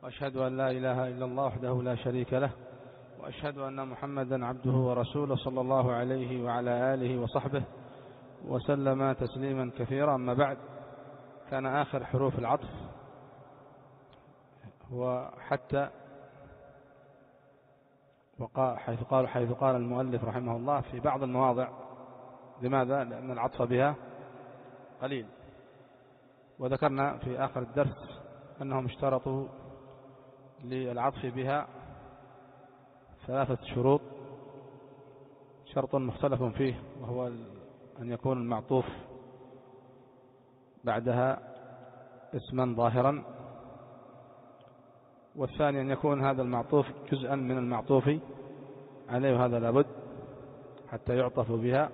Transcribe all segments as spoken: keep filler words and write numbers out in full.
وأشهد أن لا إله إلا الله وحده لا شريك له، وأشهد أن محمدا عبده ورسوله صلى الله عليه وعلى آله وصحبه وسلم تسليما كثيرا. أما بعد، كان آخر حروف العطف وحتى حيث قال حيث قال المؤلف رحمه الله في بعض المواضع. لماذا؟ لأن العطف بها قليل، وذكرنا في آخر الدرس أنهم اشترطوا للعطف بها ثلاثة شروط: شرط مختلف فيه وهو أن يكون المعطوف بعدها اسما ظاهرا، والثاني أن يكون هذا المعطوف جزءا من المعطوف عليه، وهذا لابد حتى يعطف بها،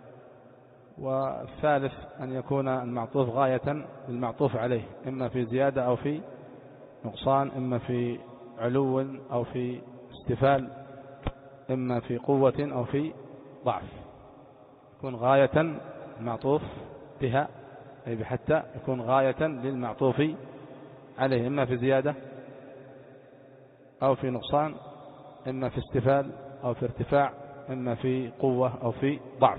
والثالث أن يكون المعطوف غاية للمعطوف عليه، إما في زيادة أو في نقصان، إما في علو أو في استفال، إما في قوة أو في ضعف. يكون غاية المعطوف بها أي بحتى يكون غاية للمعطوف عليه، إما في زيادة أو في نقصان، إما في استفال أو في ارتفاع، إما في قوة أو في ضعف.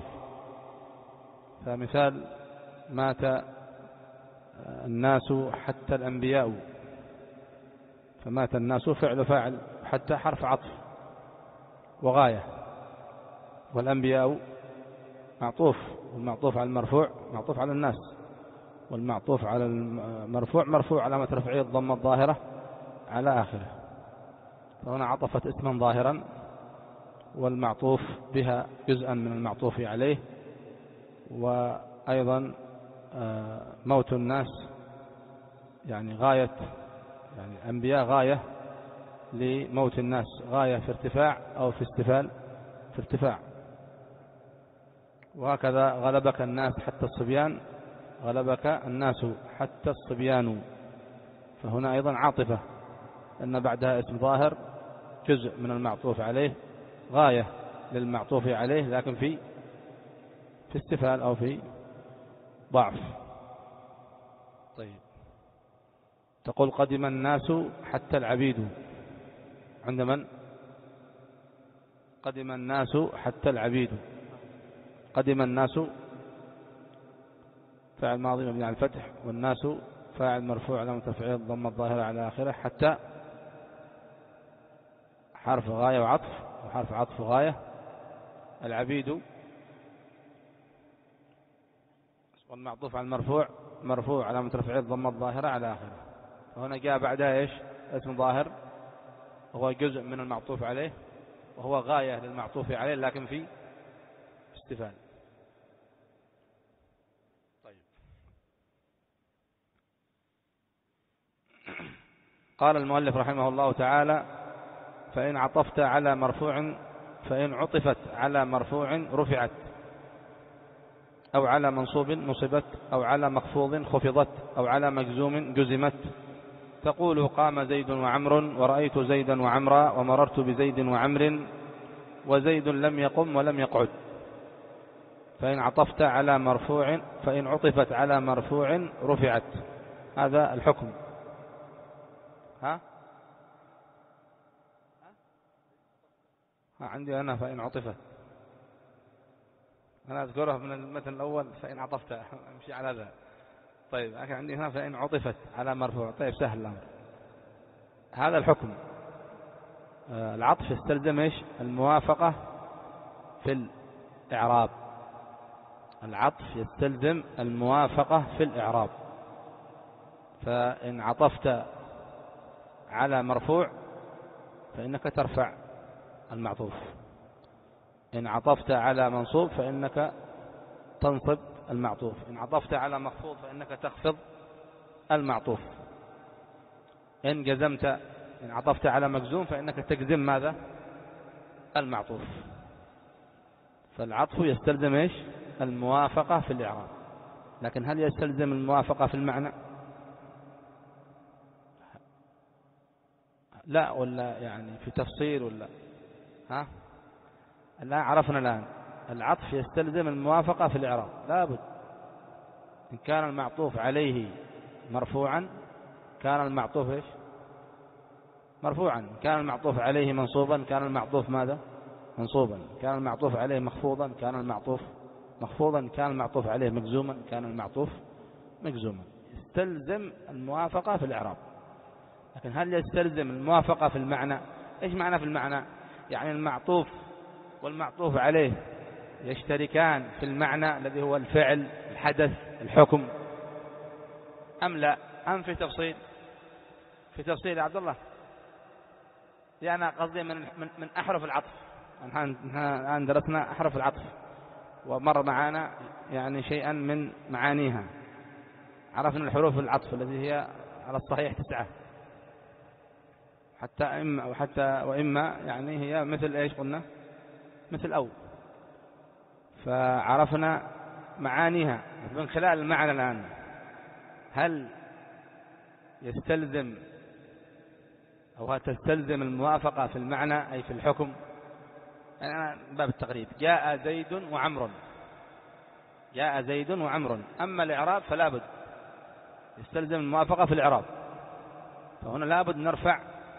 فمثال: مات الناس حتى الأنبياء، فمات الناس فعل فاعل، حتى حرف عطف وغاية، والأنبياء معطوف، والمعطوف على المرفوع معطوف على الناس، والمعطوف على المرفوع مرفوع علامة رفعه الضمة الظاهرة على آخره. فهنا عطفت اسما ظاهرا، والمعطوف بها جزءا من المعطوف عليه، وأيضا موت الناس يعني غاية، يعني أنبياء غاية لموت الناس، غاية في ارتفاع أو في استفال في ارتفاع. وهكذا غلبك الناس حتى الصبيان، غلبك الناس حتى الصبيان، فهنا أيضا عاطفة أن بعدها اسم ظاهر جزء من المعطوف عليه، غاية للمعطوف عليه لكن في في استفال أو في ضعف. طيب، تقول قدم الناس حتى العبيد. عند من؟ قدم الناس حتى العبيد. قدم الناس فاعل ماضي مبني على الفتح، والناس فاعل مرفوع علامة رفعه الضمة الظاهرة على آخره، حتى حرف غاية وعطف، وحرف عطف غاية. العبيد والمعطوف على المرفوع مرفوع علامة رفعه الضمة الظاهرة على آخره. فهنا جاء بعدها ايش؟ اسم ظاهر وهو جزء من المعطوف عليه، وهو غاية للمعطوف عليه لكن في استفال. طيب، قال المؤلف رحمه الله تعالى: فإن عطفت على مرفوع فإن عطفت على مرفوع رفعت، أو على منصوب نصبت، أو على مخفوض خفضت، أو على مجزوم جزمت. تقول: قام زيد وعمر، ورأيت زيدا وعمرا، ومررت بزيد وعمر، وزيد لم يقم ولم يقعد. فإن عطفت على مرفوع فإن عطفت على مرفوع رفعت. هذا الحكم. ها؟ ها عندي أنا فإن عطفت، أنا أذكرها من المثل الأول فإن عطفت أمشي على ذا. طيب، لكن عندي هنا فإن عطفت على مرفوع. طيب، سهل الأمر. هذا الحكم. آه العطف يستلزم ايش؟ الموافقة في الإعراب. العطف يستلزم الموافقة في الإعراب. فإن عطفت على مرفوع فإنك ترفع المعطوف، إن عطفت على منصوب فإنك تنصب المعطوف، إن عطفت على مخفوض فإنك تخفض المعطوف، إن جزمت إن عطفت على مجزوم فإنك تجزم ماذا؟ المعطوف. فالعطف يستلزم إيش؟ الموافقة في الإعراب. لكن هل يستلزم الموافقة في المعنى؟ لا، ولا يعني في تفصيل ولا ها؟ لا، عرفنا الآن. العطف يستلزم الموافقة في الإعراب لابد. إن كان المعطوف عليه مرفوعا كان المعطوف إيش؟ مرفوعا، كان المعطوف عليه منصوبا كان المعطوف ماذا؟ منصوبا، كان المعطوف عليه مخفوضا كان المعطوف مخفوضا، كان المعطوف عليه مجزوما كان المعطوف مجزوما. يستلزم الموافقة في الإعراب. لكن هل يستلزم الموافقة في المعنى؟ إيش معنى في المعنى؟ يعني المعطوف والمعطوف عليه يشتركان في المعنى الذي هو الفعل الحدث الحكم أم لا؟ أم في تفصيل؟ في تفصيل يا عبد الله. يعني قصدي من من من أحرف العطف. الآن درسنا أحرف العطف ومر معنا يعني شيئا من معانيها. عرفنا الحروف العطف التي هي على الصحيح تسعة، حتى إما أو حتى وإما يعني هي مثل إيش قلنا؟ مثل أو. فعرفنا معانيها من خلال المعنى. الآن هل يستلزم أو تستلزم الموافقة في المعنى أي في الحكم؟ يعني باب التقريب، جاء زيد وعمر، جاء زيد وعمر. أما الإعراب فلا بد يستلزم الموافقة في الإعراب، فهنا لا بد نرفع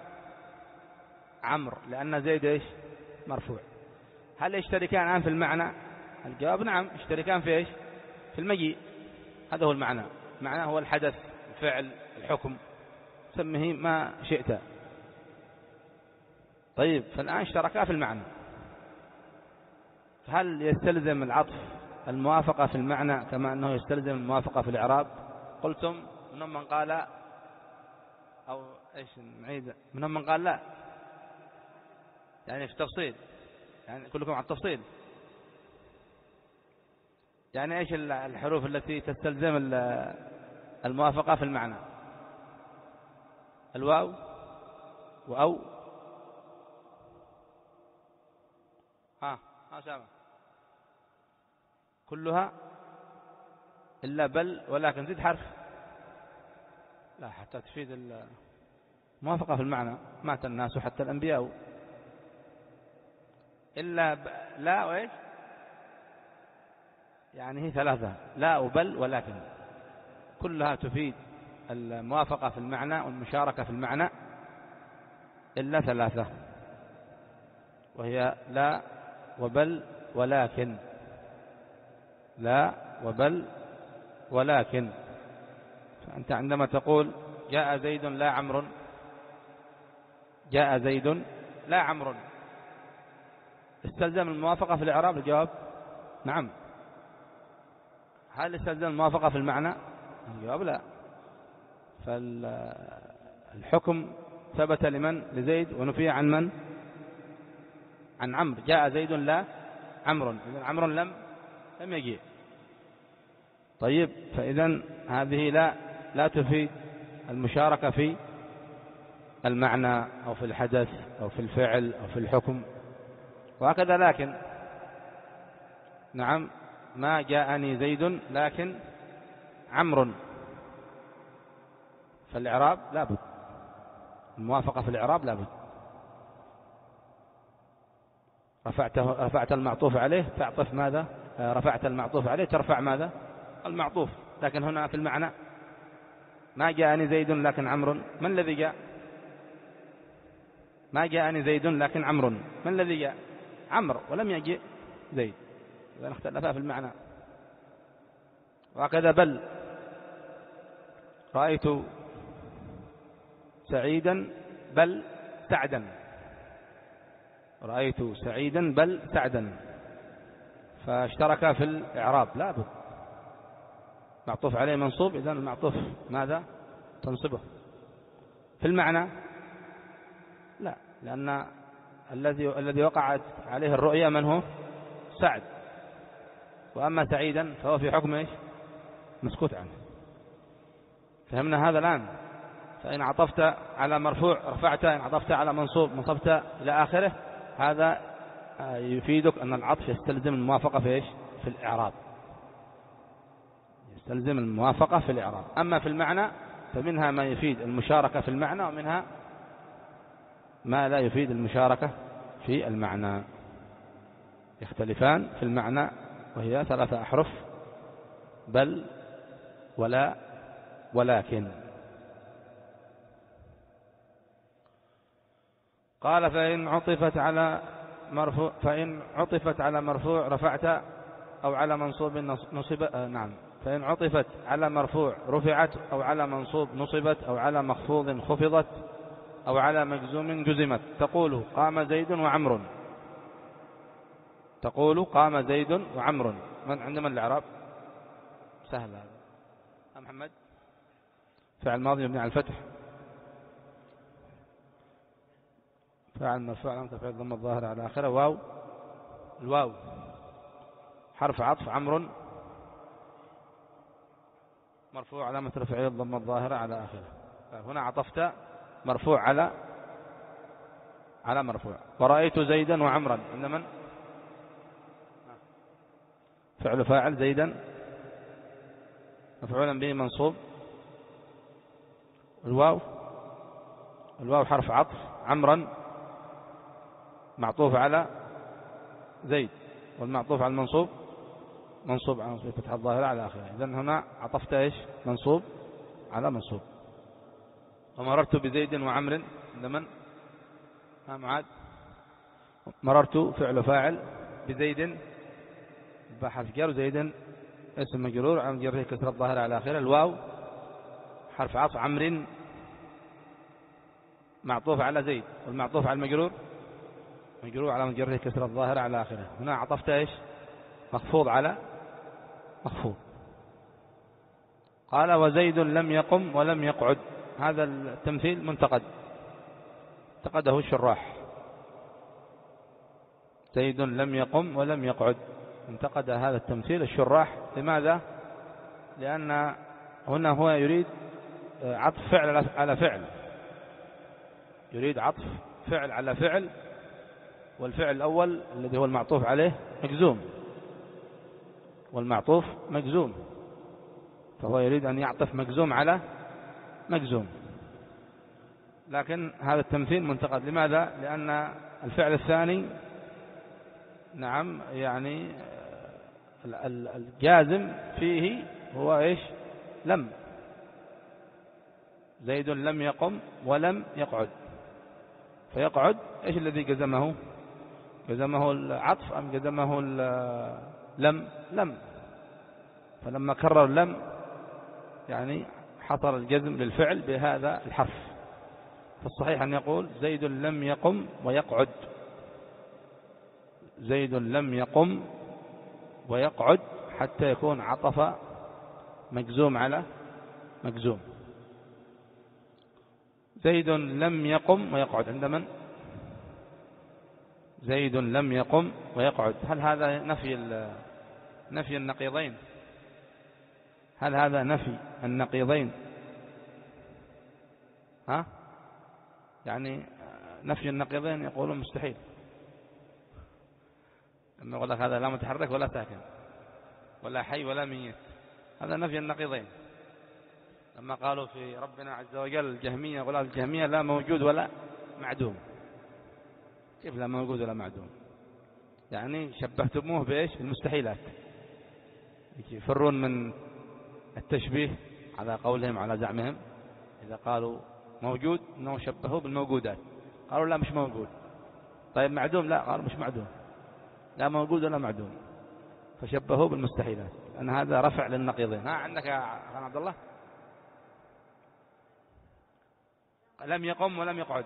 عمر لأن زيد إيش؟ مرفوع. هل يشتركان الآن في المعنى؟ الجواب نعم، يشتركان في إيش؟ في المجيء. هذا هو المعنى. معناه هو الحدث الفعل الحكم، سمه ما شئت. طيب، فالآن اشتركا في المعنى، فهل يستلزم العطف الموافقة في المعنى كما أنه يستلزم الموافقة في الإعراب؟ قلتم منهم من قال أو إيش نعيد، منهم من قال لا، يعني في تفصيل، يعني كلكم على التفصيل. يعني إيش الحروف التي تستلزم الموافقة في المعنى؟ الواو وأو. ها ها سامع. كلها إلا بل ولكن زد حرف. لا، حتى تفيد الموافقة في المعنى. مات الناس حتى الأنبياء. إلا ب... لا وإيش؟ يعني هي ثلاثة، لا وبل ولكن، كلها تفيد الموافقة في المعنى والمشاركة في المعنى إلا ثلاثة، وهي لا وبل ولكن. لا وبل ولكن. فأنت عندما تقول جاء زيد لا عمرو، جاء زيد لا عمرو، استلزم الموافقة في الإعراب؟ الجواب نعم. هل استلزم الموافقة في المعنى؟ الجواب لا. فالحكم ثبت لمن؟ لزيد، ونفي عن من؟ عن عمرو. جاء زيد لا عمرو، إذن عمرو لم لم يجيء. طيب، فإذن هذه لا لا تفيد المشاركة في المعنى أو في الحدث أو في الفعل أو في الحكم. وهكذا لكن. نعم، ما جاءني زيد لكن عمرو. فالإعراب لابد الموافقة في الإعراب لابد. رفعته رفعت المعطوف عليه تعطف ماذا؟ رفعت المعطوف عليه ترفع ماذا؟ المعطوف. لكن هنا في المعنى ما جاءني زيد لكن عمرو، من الذي جاء؟ ما جاءني زيد لكن عمرو، من الذي جاء؟ عمرو، ولم يجي زيد. إذا اختلفا في المعنى. وهكذا بل، رأيت سعيدا بل سعدا، رأيت سعيدا بل سعدا. فاشتركا في الإعراب لابد. معطوف عليه منصوب، إذن المعطوف ماذا؟ تنصبه. في المعنى لا، لأن الذي الذي وقعت عليه الرؤيا من هو؟ سعد. وأما سعيدا فهو في حكم إيش؟ مسكوت عنه. فهمنا هذا الآن؟ فإن عطفت على مرفوع رفعت، إن عطفت على منصوب نصبت إلى آخره. هذا يفيدك أن العطف يستلزم الموافقة في إيش؟ في الإعراب. يستلزم الموافقة في الإعراب. أما في المعنى فمنها ما يفيد المشاركة في المعنى، ومنها ما لا يفيد المشاركة في المعنى. يختلفان في المعنى، وهي ثلاثة أحرف: بل ولا ولكن. قال فإن عطفت على مرفوع فإن عطفت على مرفوع رفعت أو على منصوب نصب آه نعم فإن عطفت على مرفوع رفعت أو على منصوب نصبت أو على مخفوض خفضت أو على مجزوم جزمت. تقول قام زيد وعمر. تقول قام زيد وعمر. من عندما الإعراب سهل هذا يا محمد. فعل ماضي مبني على الفتح، فعل مرفوع علامة رفعه الضمة الظاهرة على آخره، واو الواو حرف عطف، عمر مرفوع علامة رفعه الضمة الظاهرة على آخره. هنا عطفت مرفوع على على مرفوع. ورأيت زيدا وعمرا عند من؟ فعل فاعل زيدا مفعولا به منصوب، الواو الواو حرف عطف، عمرا معطوف على زيد، والمعطوف على المنصوب منصوب على فتح الظاهرة على آخره. إذن هنا عطفت إيش؟ منصوب على منصوب. ومررت بزيد وعمر عند من؟ ها معاد. مررت فعل فاعل بزيد بحرف جر، زيد اسم مجرور عن جره كسر الظاهرة على آخره، الواو حرف عطف، عمر معطوف على زيد، والمعطوف على المجرور مجرور على مجره كسر الظاهرة على آخره. هنا عطفت إيش؟ مخفوض على مخفوض. قال وزيد لم يقم ولم يقعد. هذا التمثيل منتقد، انتقده الشراح. زيد لم يقم ولم يقعد، انتقد هذا التمثيل الشراح. لماذا؟ لأن هنا هو يريد عطف فعل على فعل، يريد عطف فعل على فعل، والفعل الأول الذي هو المعطوف عليه مجزوم، والمعطوف مجزوم، فهو يريد أن يعطف مجزوم على مجزوم. لكن هذا التمثيل منتقد. لماذا؟ لأن الفعل الثاني نعم يعني الجازم فيه هو إيش؟ لم. زيد لم يقم ولم يقعد، فيقعد إيش الذي جزمه؟ جزمه العطف أم جزمه لم؟ لم. فلما كرر لم يعني حصل الجزم للفعل بهذا الحرف. فالصحيح أن يقول زيد لم يقم ويقعد، زيد لم يقم ويقعد، حتى يكون عطف مجزوم على مجزوم. زيد لم يقم ويقعد عند من؟ زيد لم يقم ويقعد. هل هذا نفي نفي النقيضين؟ هل هذا نفي النقيضين؟ ها يعني نفي النقيضين يقولون مستحيل، لما يقول لك هذا لا متحرك ولا ساكن ولا حي ولا ميت، هذا نفي النقيضين. لما قالوا في ربنا عز وجل الجهمية، يقول الجهمية لا موجود ولا معدوم. كيف لا موجود ولا معدوم؟ يعني شبهتموه بإيش؟ بالمستحيلات، يفرون من التشبيه على قولهم على زعمهم. إذا قالوا موجود أنه شبهوه بالموجودات، قالوا لا مش موجود. طيب معدوم؟ لا، قالوا مش معدوم، لا موجود ولا معدوم، فشبهوه بالمستحيلات. أن هذا رفع للنقيضين. ها عندك يا خان عبد الله؟ لم يقم ولم يقعد.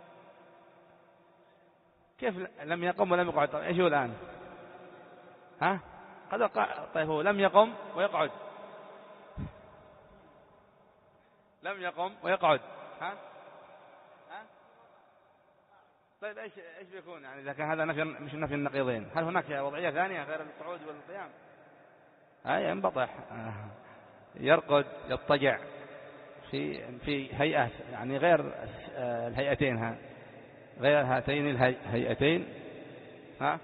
كيف لم يقم ولم يقعد؟ طيب ايش هو الآن؟ ها قد قا... طيب هو لم يقم ويقعد، لم يقم ويقعد. ها ها طيب ايش ايش بيكون يعني اذا كان هذا نفي مش نفي النقيضين؟ هل هناك وضعية ثانية غير القعود والقيام؟ هاي ينبطح، يرقد، يضطجع في في هيئة يعني غير الهيئتين، ها غير هاتين الهيئتين. ها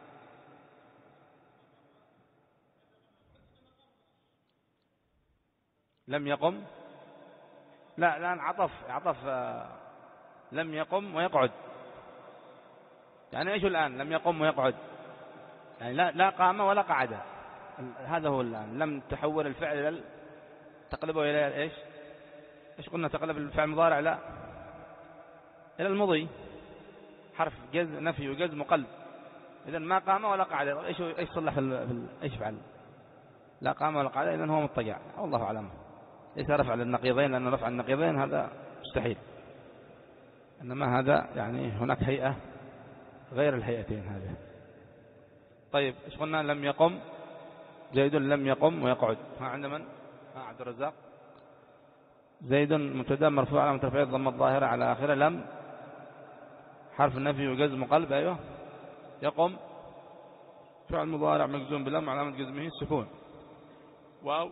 لم يقم، لا الآن عطف عطف لم يقم ويقعد. يعني ايش الآن لم يقم ويقعد؟ يعني لا لا قام ولا قعد. هذا هو الآن لم تحول الفعل إلى تقلبه إلى ايش؟ ايش قلنا؟ تقلب الفعل المضارع لا إلى المضي. حرف جز نفي وجزم وقلب، إذن ما قام ولا قعد، إيش إيش صلح في ال... إيش فعل؟ لا قام ولا قعد، إذن هو مضطجع، والله أعلم. ليس رفع للنقيضين، لأن رفع النقيضين هذا مستحيل، إنما هذا يعني هناك هيئة غير الهيئتين هذه. طيب إيش قلنا؟ لم يقم زيد، لم يقم ويقعد. ها عند من؟ ها عبد الرزاق. زيد مبتدا مرفوع على رفعه الضمه الظاهره على اخره، لم حرف النفي وجزم قلب. ايوه. يقم فعل مضارع مجزوم بلم علامه جزمه السكون. واو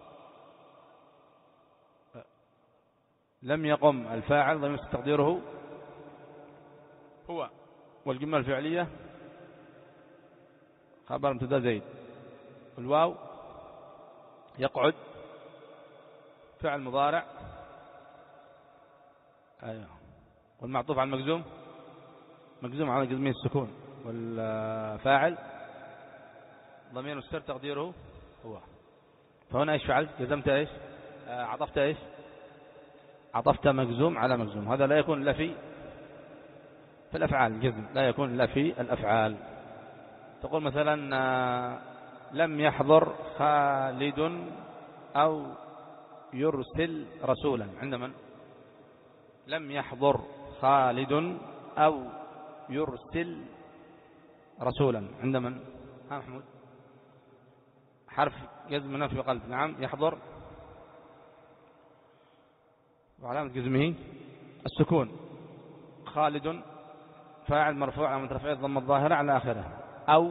لم يقم الفاعل ضمير تقديره هو، والجمله الفعليه خبر مبتدا زيد. الواو يقعد فعل مضارع، ايوه، والمعطوف على المجزوم مجزوم على جزمه السكون، والفاعل ضمير مستتر تقديره هو. فهنا ايش فعلت؟ جزمت ايش؟ آه عطفت ايش؟ عطفت مجزوم على مجزوم. هذا لا يكون الا في في الافعال، الجزم لا يكون الا في الافعال. تقول مثلا آه لم يحضر خالد أو يرسل رسولا. عند من؟ لم يحضر خالد أو يرسل رسولا. عند من؟ ها محمود. حرف جزم نفي قلب. نعم. يحضر وعلامة جزمه السكون. خالد فاعل مرفوع على رفعه الضمه الظاهرة على آخره. أو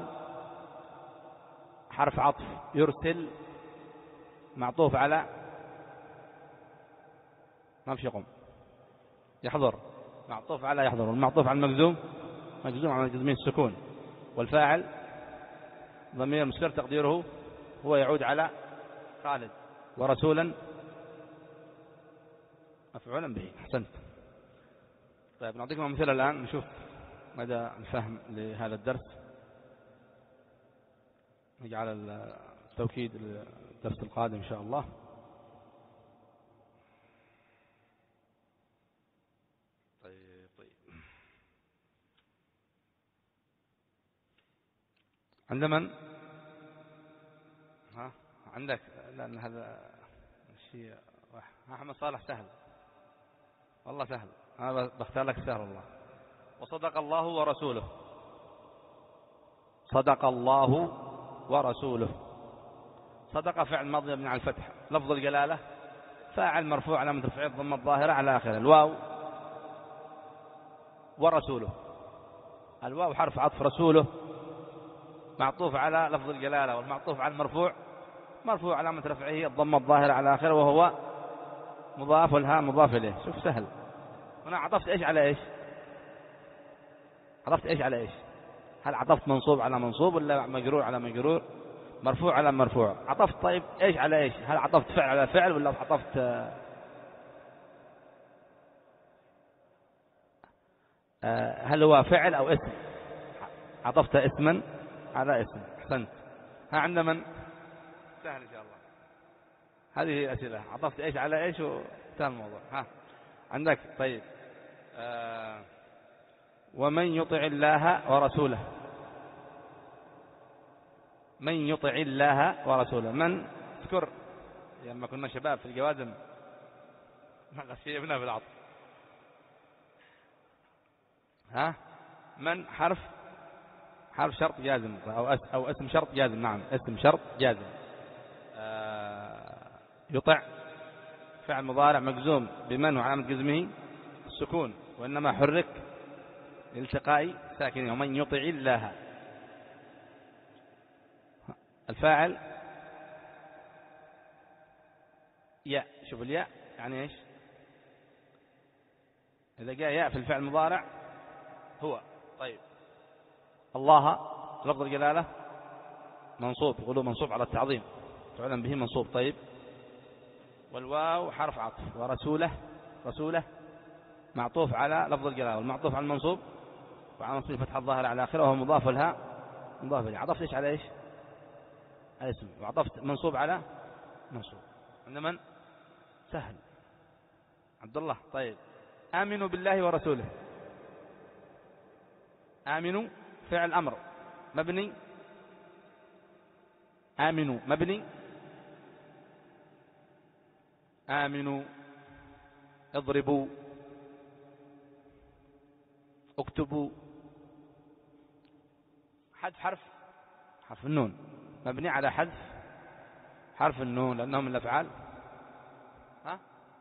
حرف عطف. يرسل معطوف على ما في يقوم. يحضر معطوف على يحضر، والمعطوف على المجزوم مجزوم على جزمه السكون، والفاعل ضمير مستتر تقديره هو يعود على خالد، ورسولا مفعولا به. احسنت. طيب نعطيكم امثله الان نشوف مدى الفهم لهذا الدرس. نجعل التوكيد للدرس القادم ان شاء الله. طيب طيب عند من؟ ها عندك؟ لأن هذا الشيء أحمد صالح سهل والله، سهل. أنا بختار لك سهل والله. وصدق الله ورسوله. صدق الله ورسوله. صدق فعل ماضي مبني على الفتح، لفظ الجلالة فاعل مرفوع علامة رفعه الضمة الظاهرة على آخره. الواو ورسوله. الواو حرف عطف، رسوله معطوف على لفظ الجلالة، والمعطوف على المرفوع مرفوع علامة رفعه الضمة الظاهرة على آخره، وهو مضاف، والهاء مضاف إليه. شوف سهل. هنا عطفت إيش على إيش؟ عطفت إيش على إيش؟ هل عطفت منصوب على منصوب، ولا مجرور على مجرور، مرفوع على مرفوع؟ عطفت طيب إيش على إيش؟ هل عطفت فعل على فعل، ولا عطفت آه هل هو فعل أو اسم؟ عطفت اسما على اسم. أحسنت. ها عند من؟ سهل إن شاء الله. هذه الأسئلة. عطفت إيش على إيش وانتهى الموضوع. ها عندك. طيب آه ومن يطع الله ورسوله. من يطع الله ورسوله. من اذكر لما كنا شباب في الجوازم ما غشينا في العطف. ها من حرف حرف شرط جازم، أو أو اسم شرط جازم. نعم اسم شرط جازم. آه يطع فعل مضارع مجزوم بمن وعلامة جزمه السكون، وإنما حرك لالتقاء ساكنين. ومن يطع الله. الفاعل ياء. شوف الياء يعني ايش؟ إذا جاء ياء في الفعل المضارع هو. طيب الله لفظ الجلالة منصوب، يقولوا منصوب على التعظيم، فعلا به منصوب. طيب والواو حرف عطف، ورسوله رسوله معطوف على لفظ الجلالة، والمعطوف على المنصوب وعلى منصوب فتح الظاهر على آخره، وهو مضاف لها مضاف إليه. عطفت ايش على ايش؟ على اسم. وعطفت منصوب على منصوب. عند من؟ سهل. عبد الله. طيب آمنوا بالله ورسوله. آمنوا فعل أمر مبني، آمنوا مبني، آمنوا، اضربوا، اكتبوا. حذف حرف حرف النون مبني على حذف حرف النون لأنه من الأفعال. ها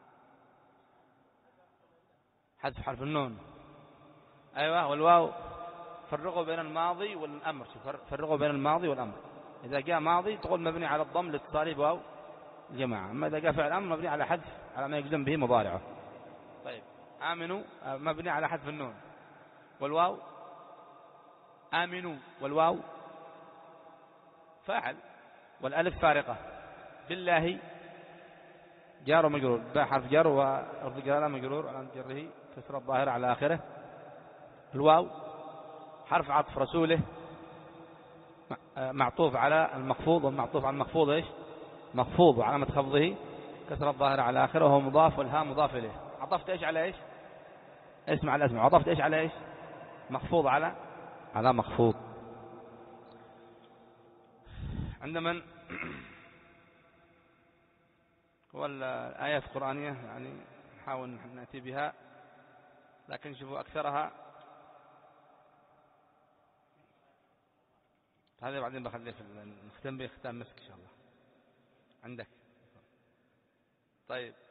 حذف حرف النون. أيوة. والواو فرقوا بين الماضي والأمر. فرقوا بين الماضي والأمر. إذا جاء ماضي تقول مبني على الضم لاتصاله بواو الجماعة، أما إذا جاء فعل أمر مبني على حذف على ما يجزم به مضارعه. طيب آمنوا مبني على حذف النون. والواو آمنوا، والواو فاعل، والألف فارقة. بالله جار ومجرور، باء حرف جر ولفظ الجلالة مجرور على جره كسر الظاهرة على آخره. الواو حرف عطف، رسوله معطوف على المخفوض، والمعطوف على المخفوض ايش؟ مخفوض، وعلامة خفضه كسر الظاهرة على آخره، وهو مضاف، والهاء مضاف إليه. عطفت ايش على ايش؟ اسم على اسم. عطفت ايش على ايش؟ مخفوض على على مخفوض. عند من هو الآيات القرآنية يعني نحاول نأتي بها، لكن شوفوا أكثرها هذا بعدين بخليه في نختم به ختام مسك إن شاء الله. عندك طيب.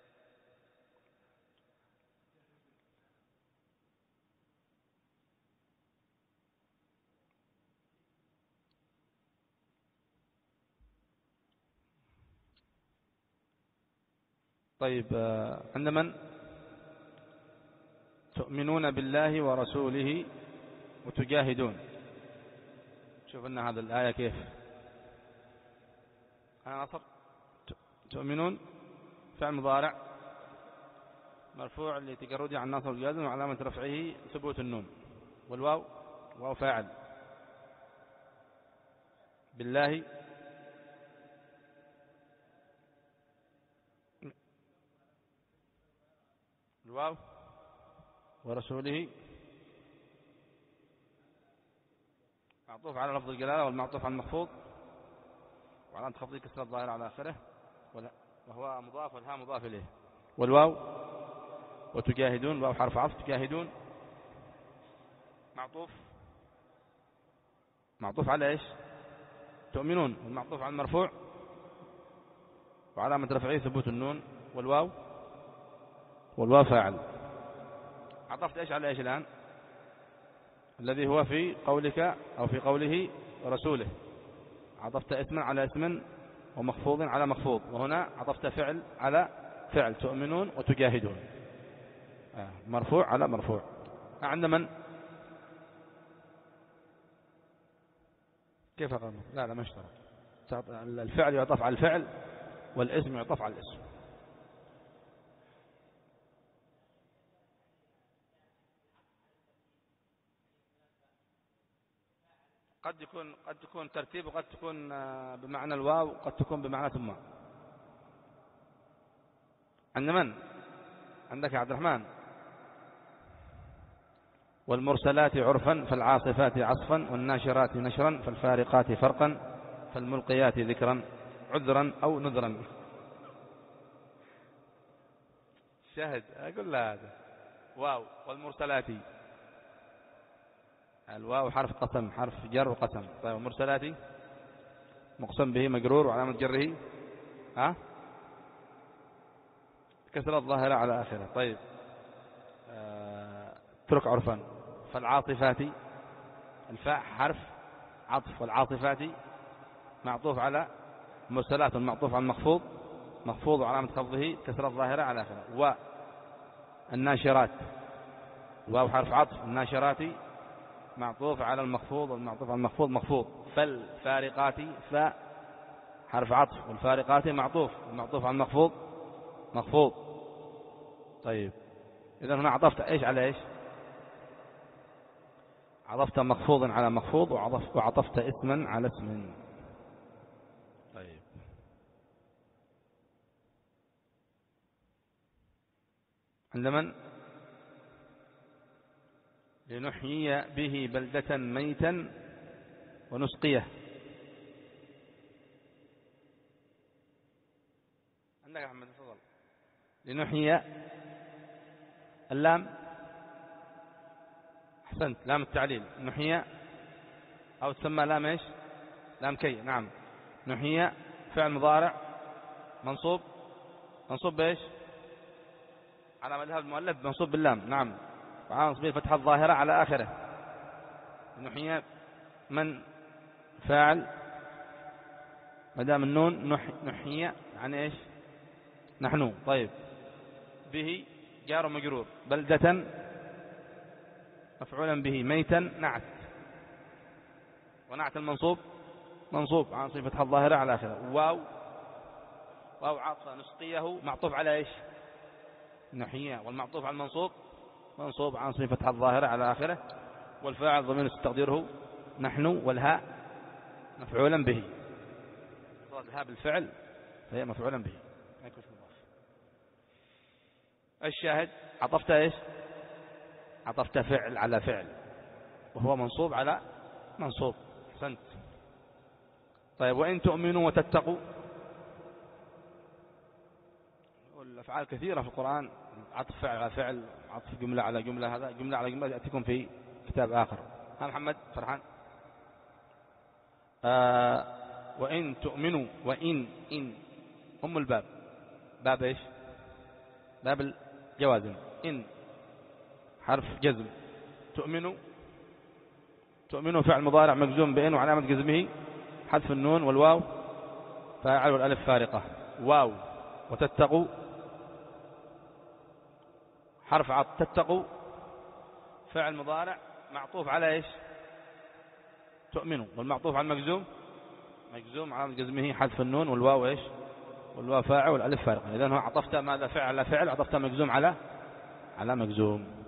طيب عند من تؤمنون بالله ورسوله وتجاهدون. شوف لنا هذا الآية كيف. أنا نصر تؤمنون فعل مضارع مرفوع لتجرده عن ناصر الجازم، وعلامة رفعه ثبوت النون. والواو واو فاعل. بالله الواو، ورسوله معطوف على لفظ الجلالة، والمعطوف على المخفوض، وعلامة خفضه كسر الظاهرة على آخره، وهو مضاف، والهاء مضاف إليه. والواو وتجاهدون، واو حرف عطف، تجاهدون معطوف معطوف على ايش؟ تؤمنون، والمعطوف على المرفوع، وعلامة رفعه ثبوت النون. والواو والواو فاعل. عطفت ايش على ايش الآن؟ الذي هو في قولك أو في قوله ورسوله. عطفت اسما على اسم ومخفوض على مخفوض، وهنا عطفت فعل على فعل، تؤمنون وتجاهدون، مرفوع على مرفوع. عند من كيف قال؟ لا لا ما اشترط. الفعل يعطف على الفعل، والاسم يعطف على الاسم. قد يكون قد تكون ترتيب، وقد تكون بمعنى الواو، وقد تكون بمعنى ثم. عند من؟ عندك يا عبد الرحمن. والمرسلات عرفا فالعاصفات عصفا، والناشرات نشرا فالفارقات فرقا، فالملقيات ذكرا عذرا أو نذرا. شاهد أقول له هذا واو. والمرسلات الواو حرف قسم، حرف جر وقسم. طيب والمرسلات مقسم به مجرور، وعلامة جره ها كسر الظاهرة على آخره. طيب اترك عرفا. فالعاطفات الفاء حرف عطف، والعاطفات معطوف على مرسلات، المعطوف على المخفوض، مخفوض وعلامة خفضه كسر الظاهرة على آخره. والناشرات الواو حرف عطف، الناشرات معطوف على المخفوض، والمعطوف على المخفوض مخفوض. فالفارقات فاء حرف عطف، والفارقات معطوف، المعطوف على المخفوض مخفوض. طيب إذا هنا عطفت إيش على إيش؟ عطفت مخفوضا على مخفوض، وعطفت اسما على اسم. طيب عند من؟ لنحيي به بلدة ميتا ونسقيه. عندك يا أحمد تفضل. لنحيي اللام، أحسنت، لام التعليل. نحيي أو تسمى لام إيش؟ لام كي. نعم. نحيي فعل مضارع منصوب، منصوب بإيش؟ على مذهب المؤلف منصوب باللام. نعم. وعلى نصبه الفتحة الظاهرة على آخره. نحيي من فاعل مدام النون نح نحيي يعني إيش؟ نحن. طيب. به جار مجرور، بلدة مفعولا به، ميتا نعت، ونعت المنصوب منصوب عن صفة فتحة الظاهرة على آخره. واو واو عاطفة، نسقيه معطوف على إيش؟ نحييه، والمعطوف على المنصوب منصوب عن صفة فتحة الظاهرة على آخره، والفاعل ضمير تقديره نحن، والهاء مفعولا به. الهاء بالفعل فهي مفعولا به. الشاهد عطفت إيش؟ عطفت فعل على فعل، وهو منصوب على منصوب. أحسنت. طيب. وإن تؤمنوا وتتقوا، والأفعال كثيرة في القرآن، عطف فعل على فعل، عطف جملة على جملة، هذا جملة على جملة يأتيكم في كتاب آخر. ها محمد فرحان. آه وإن تؤمنوا، وإن إن هم الباب، باب إيش؟ باب الجوازم. إن حرف جزم. تؤمنوا، تؤمنوا فعل مضارع مجزوم بإن وعلامة جزمه حذف النون والواو فاعل والألف فارقة. واو. وتتقوا حرف عطف، تتقوا فعل مضارع معطوف على إيش؟ تؤمنوا، والمعطوف على المجزوم مجزوم علامة جزمه حذف النون والواو إيش؟ والواو فاعل والألف فارقة. إذن هو عطفت ماذا؟ فعل على فعل، عطفت مجزوم على على مجزوم.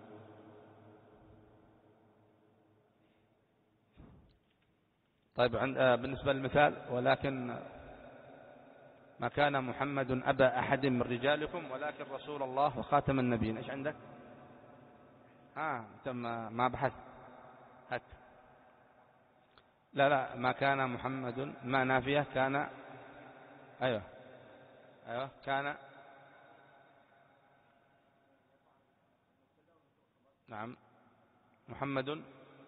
طيب. عند بالنسبة للمثال، ولكن ما كان محمد أبا أحد من رجالكم ولكن رسول الله وخاتم النبيين. إيش عندك؟ ها تم ما بحث. هات. لا لا ما كان محمد، ما نافية، كان. أيوة أيوة كان. نعم. محمد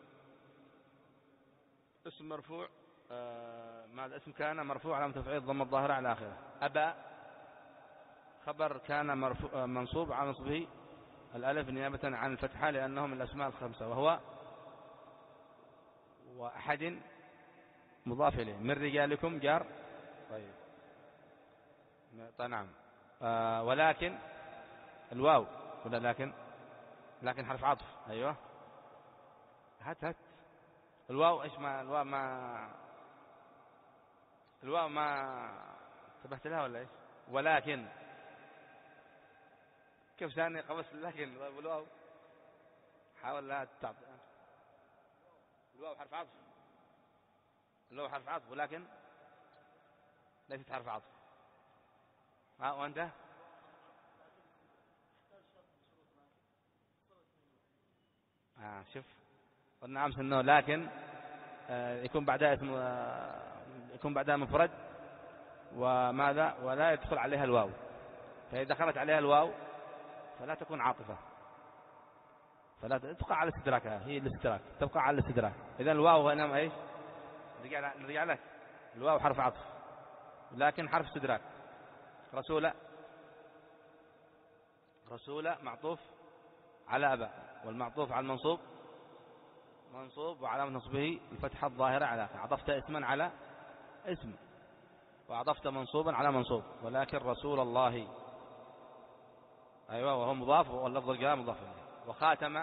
اسم مرفوع. آه ماذا؟ اسم كان مرفوع على تفعيل ضم الظاهرة على آخره. أبا خبر كان مرفوع منصوب على نصبه الألف نيابة عن الفتحة لأنه من الأسماء الخمسة، وهو وأحد مضاف إليه. من رجالكم جار. طيب. طيب نعم. آه ولكن الواو ولا لكن؟ لكن حرف عطف. أيوة. هات هات الواو. إيش ما الواو ما الواو ما انتبهت لها ولا إيش؟ ولكن كيف ثاني قبس لكن والواو حاول لا تعطي. الواو حرف عطف، الواو حرف عطف، ولكن ليست حرف عطف. ها وأنت؟ آه شوف قلنا أمس إنه لكن آه يكون بعدها اسم، آه يكون بعدها مفرد وماذا ولا يدخل عليها الواو، فإذا دخلت عليها الواو فلا تكون عاطفة، فلا تبقى على استدراكها، هي الاستدراك تبقى على الاستدراك. إذا الواو هنا إيش؟ نرجع لك. الواو حرف عطف لكن حرف استدراك. رسول، رسول معطوف على أبا، والمعطوف على المنصوب منصوب وعلامة نصبه الفتحة الظاهرة على آخره. عطفت اسما على اسم، وعطفت منصوبا على منصوب. ولكن رسول الله أيوة وهو مضاف، واللفظ الجلالة مضاف إليه. وخاتم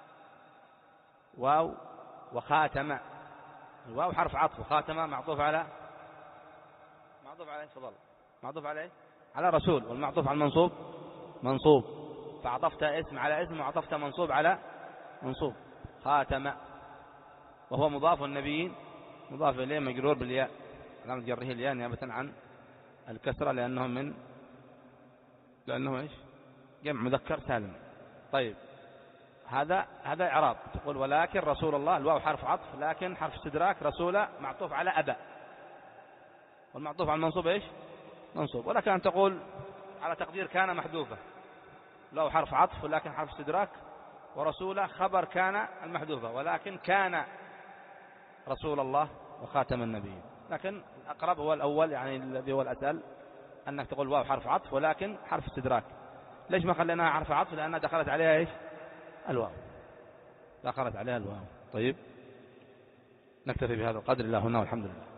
واو، وخاتم الواو حرف عطف، وخاتم معطوف على معطوف عليه فضل معطوف عليه على رسول، والمعطوف على المنصوب منصوب، فعطفت اسم على اسم وعطفت منصوب على منصوب. خاتم وهو مضاف، النبيين مضاف إليه مجرور بالياء علامة جره الياء نيابة عن الكسرة لأنه من لأنه إيش؟ جمع مذكر سالم. طيب. هذا هذا إعراب. تقول ولكن رسول الله، الواو حرف عطف، لكن حرف استدراك، رسول معطوف على أبا، والمعطوف على المنصوب إيش؟ منصوب. ولكن أن تقول على تقدير كان محذوفة، الواو حرف عطف ولكن حرف استدراك، ورسول خبر كان المحذوفة، ولكن كان رسول الله وخاتم النبيين. لكن الأقرب هو الأول، يعني الذي هو الأسهل، أنك تقول واو حرف عطف ولكن حرف استدراك. ليش ما خليناها حرف عطف؟ لأنها دخلت عليها إيش؟ الواو، دخلت عليها الواو. طيب، نكتفي بهذا القدر. الله هنا والحمد لله.